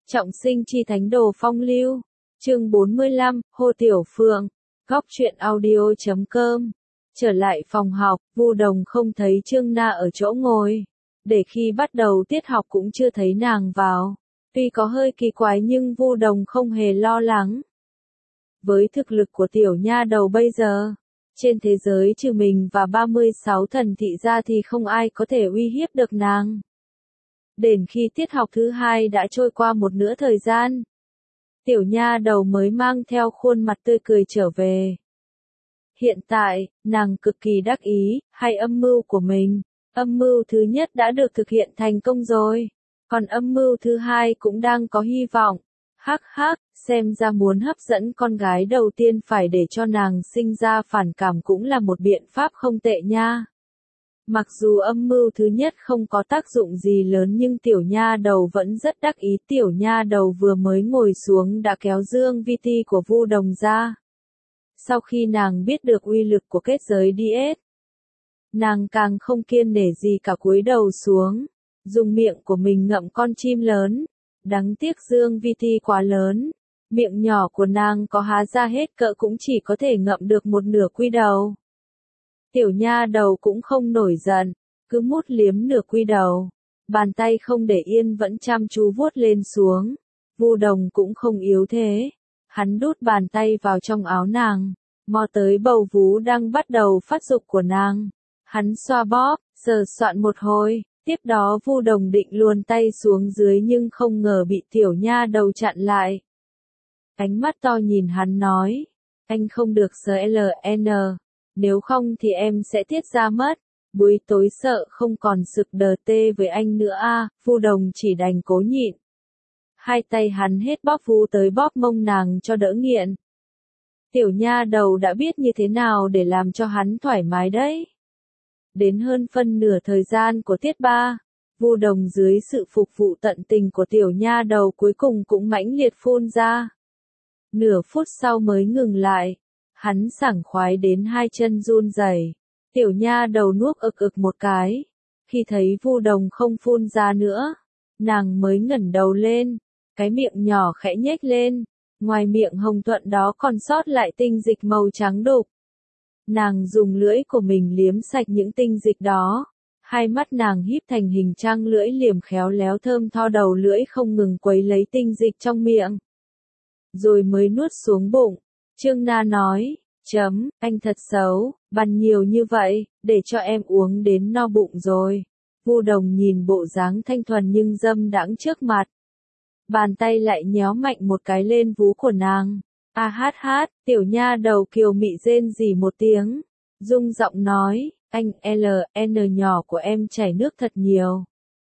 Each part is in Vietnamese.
Trọng sinh chi thánh đồ phong lưu. Chương 45, Hồ Tiểu Phượng. Góc truyện audio.com. Trở lại phòng học, Vu Đồng không thấy Trương Na ở chỗ ngồi. Để khi bắt đầu tiết học cũng chưa thấy nàng vào. Tuy có hơi kỳ quái nhưng Vu Đồng không hề lo lắng. Với thực lực của tiểu nha đầu bây giờ, trên thế giới trừ mình và 36 thần thị ra thì không ai có thể uy hiếp được nàng. Đến khi tiết học thứ hai đã trôi qua một nửa thời gian, tiểu nha đầu mới mang theo khuôn mặt tươi cười trở về. Hiện tại, nàng cực kỳ đắc ý, hay âm mưu của mình. Âm mưu thứ nhất đã được thực hiện thành công rồi, còn âm mưu thứ hai cũng đang có hy vọng. Hắc hắc, xem ra muốn hấp dẫn con gái đầu tiên phải để cho nàng sinh ra phản cảm cũng là một biện pháp không tệ nha. Mặc dù âm mưu thứ nhất không có tác dụng gì lớn nhưng tiểu nha đầu vẫn rất đắc ý. Tiểu nha đầu vừa mới ngồi xuống đã kéo dương vi ti của Vu Đồng ra. Sau khi nàng biết được uy lực của kết giới DS, nàng càng không kiêng nể gì cả, cúi đầu xuống, dùng miệng của mình ngậm con chim lớn. Đáng tiếc dương vi ti quá lớn, miệng nhỏ của nàng có há ra hết cỡ cũng chỉ có thể ngậm được một nửa quy đầu. Tiểu nha đầu cũng không nổi giận, cứ mút liếm nửa quy đầu, bàn tay không để yên vẫn chăm chú vuốt lên xuống. Vu Đồng cũng không yếu thế, hắn đút bàn tay vào trong áo nàng, mò tới bầu vú đang bắt đầu phát dục của nàng. Hắn xoa bóp, sờ soạn một hồi, tiếp đó Vu Đồng định luồn tay xuống dưới nhưng không ngờ bị tiểu nha đầu chặn lại. Ánh mắt to nhìn hắn nói, anh không được sờ LN. Nếu không thì em sẽ tiết ra mất. Buổi tối sợ không còn sực đờ tê với anh nữa à. Vu Đồng chỉ đành cố nhịn. Hai tay hắn hết bóp vu tới bóp mông nàng cho đỡ nghiện. Tiểu nha đầu đã biết như thế nào để làm cho hắn thoải mái đấy. Đến hơn phân nửa thời gian của tiết 3, Vu Đồng dưới sự phục vụ tận tình của tiểu nha đầu cuối cùng cũng mãnh liệt phun ra. Nửa phút sau mới ngừng lại. Hắn sảng khoái đến hai chân run rẩy. Tiểu nha đầu nuốt ực ực một cái. Khi thấy Vu Đồng không phun ra nữa, nàng mới ngẩng đầu lên, cái miệng nhỏ khẽ nhếch lên, ngoài miệng hồng thuận đó còn sót lại tinh dịch màu trắng đục. Nàng dùng lưỡi của mình liếm sạch những tinh dịch đó, hai mắt nàng híp thành hình trăng lưỡi liềm khéo léo thơm tho, đầu lưỡi không ngừng quấy lấy tinh dịch trong miệng, rồi mới nuốt xuống bụng. Trương Na nói, anh thật xấu, bằn nhiều như vậy, để cho em uống đến no bụng rồi. Vu Đồng nhìn bộ dáng thanh thuần nhưng dâm đãng trước mặt. Bàn tay lại nhéo mạnh một cái lên vú của nàng. A hát hát, tiểu nha đầu kiều mị rên rỉ một tiếng. Rung giọng nói, anh LN nhỏ của em chảy nước thật nhiều.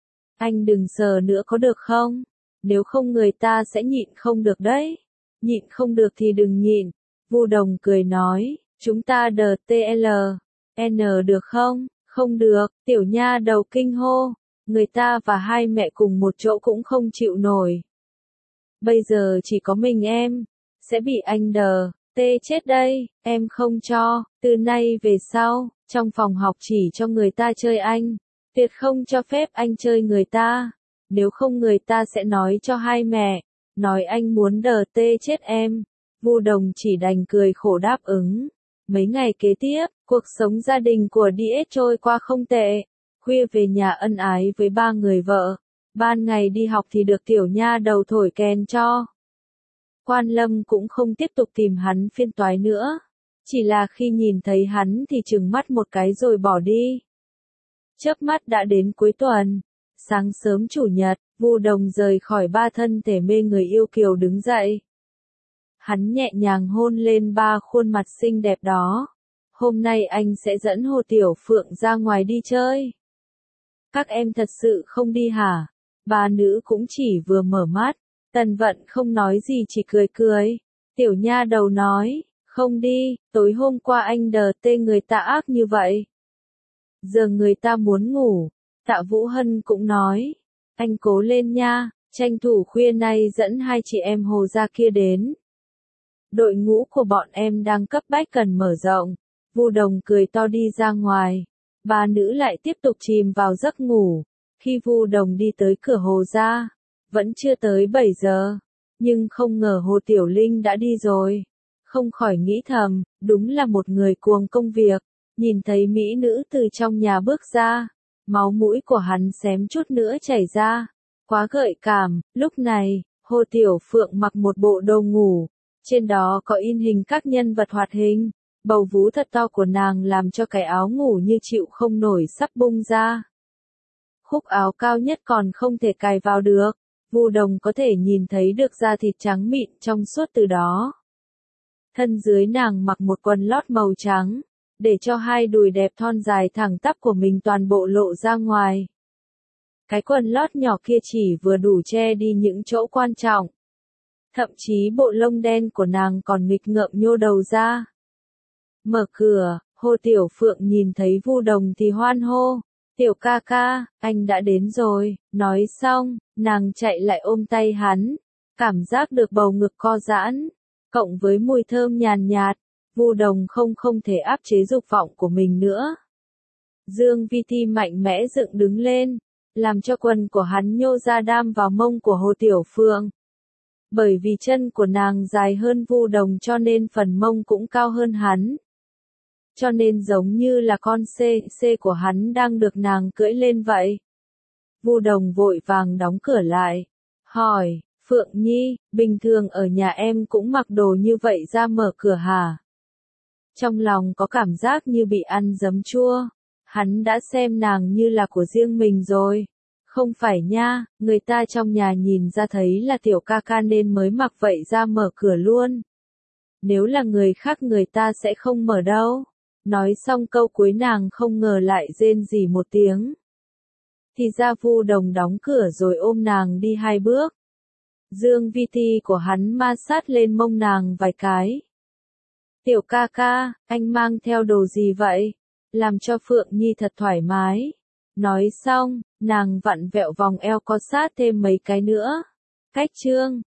Anh đừng sờ nữa có được không? Nếu không người ta sẽ nhịn không được đấy. Nhịn không được thì đừng nhịn. Vu Đồng cười nói, chúng ta DTL, N được không? Không được, tiểu nha đầu kinh hô, người ta và hai mẹ cùng một chỗ cũng không chịu nổi. Bây giờ chỉ có mình em, sẽ bị anh tê chết đây, em không cho, từ nay về sau, trong phòng học chỉ cho người ta chơi anh, tuyệt không cho phép anh chơi người ta, nếu không người ta sẽ nói cho hai mẹ, nói anh muốn tê chết em. Vu Đồng chỉ đành cười khổ đáp ứng. Mấy ngày kế tiếp, cuộc sống gia đình của DS trôi qua không tệ. Khuya về nhà ân ái với ba người vợ. Ban ngày đi học thì được tiểu nha đầu thổi kèn cho. Quan Lâm cũng không tiếp tục tìm hắn phiền toái nữa. Chỉ là khi nhìn thấy hắn thì trừng mắt một cái rồi bỏ đi. Chớp mắt đã đến cuối tuần. Sáng sớm chủ nhật, Vu Đồng rời khỏi ba thân thể mê người yêu kiều đứng dậy. Hắn nhẹ nhàng hôn lên ba khuôn mặt xinh đẹp đó. Hôm nay anh sẽ dẫn Hồ Tiểu Phượng ra ngoài đi chơi. Các em thật sự không đi hả? Ba nữ cũng chỉ vừa mở mắt. Tần Vận không nói gì chỉ cười cười. Tiểu nha đầu nói, không đi, tối hôm qua anh tê người ta ác như vậy. Giờ người ta muốn ngủ. Tạ Vũ Hân cũng nói, anh cố lên nha, tranh thủ khuya nay dẫn hai chị em Hồ ra kia đến. Đội ngũ của bọn em đang cấp bách cần mở rộng. Vu Đồng cười to đi ra ngoài. Ba nữ lại tiếp tục chìm vào giấc ngủ. Khi Vu Đồng đi tới cửa Hồ ra, Vẫn chưa tới 7 giờ, nhưng không ngờ Hồ Tiểu Linh đã đi rồi. Không khỏi nghĩ thầm, đúng là một người cuồng công việc. Nhìn thấy mỹ nữ từ trong nhà bước ra, máu mũi của hắn xém chút nữa chảy ra. Quá gợi cảm, lúc này, Hồ Tiểu Phượng mặc một bộ đồ ngủ, trên đó có in hình các nhân vật hoạt hình. Bầu vú thật to của nàng làm cho cái áo ngủ như chịu không nổi sắp bung ra. Khúc áo cao nhất còn không thể cài vào được, Vu Đồng có thể nhìn thấy được da thịt trắng mịn trong suốt từ đó. Thân dưới nàng mặc một quần lót màu trắng, để cho hai đùi đẹp thon dài thẳng tắp của mình toàn bộ lộ ra ngoài. Cái quần lót nhỏ kia chỉ vừa đủ che đi những chỗ quan trọng. Thậm chí bộ lông đen của nàng còn nghịch ngợm nhô đầu ra. Mở cửa, Hồ Tiểu Phượng nhìn thấy Vu Đồng thì hoan hô. Tiểu ca ca, anh đã đến rồi. Nói xong, nàng chạy lại ôm tay hắn. Cảm giác được bầu ngực co giãn. Cộng với mùi thơm nhàn nhạt, Vu Đồng không thể áp chế dục vọng của mình nữa. Dương Vi Ti mạnh mẽ dựng đứng lên, làm cho quần của hắn nhô ra đam vào mông của Hồ Tiểu Phượng. Bởi vì chân của nàng dài hơn Vu Đồng cho nên phần mông cũng cao hơn hắn. Cho nên giống như là con C của hắn đang được nàng cưỡi lên vậy. Vu Đồng vội vàng đóng cửa lại, hỏi, Phượng Nhi, bình thường ở nhà em cũng mặc đồ như vậy ra mở cửa hả? Trong lòng có cảm giác như bị ăn giấm chua. Hắn đã xem nàng như là của riêng mình rồi. Không phải nha, người ta trong nhà nhìn ra thấy là tiểu ca ca nên mới mặc vậy ra mở cửa luôn. Nếu là người khác người ta sẽ không mở đâu. Nói xong câu cuối nàng không ngờ lại rên rỉ một tiếng. Thì ra Vu Đồng đóng cửa rồi ôm nàng đi 2 bước. Dương Vi Ti của hắn ma sát lên mông nàng vài cái. Tiểu ca ca, anh mang theo đồ gì vậy? Làm cho Phượng Nhi thật thoải mái. Nói xong, nàng vặn vẹo vòng eo co sát thêm mấy cái nữa. Cách chương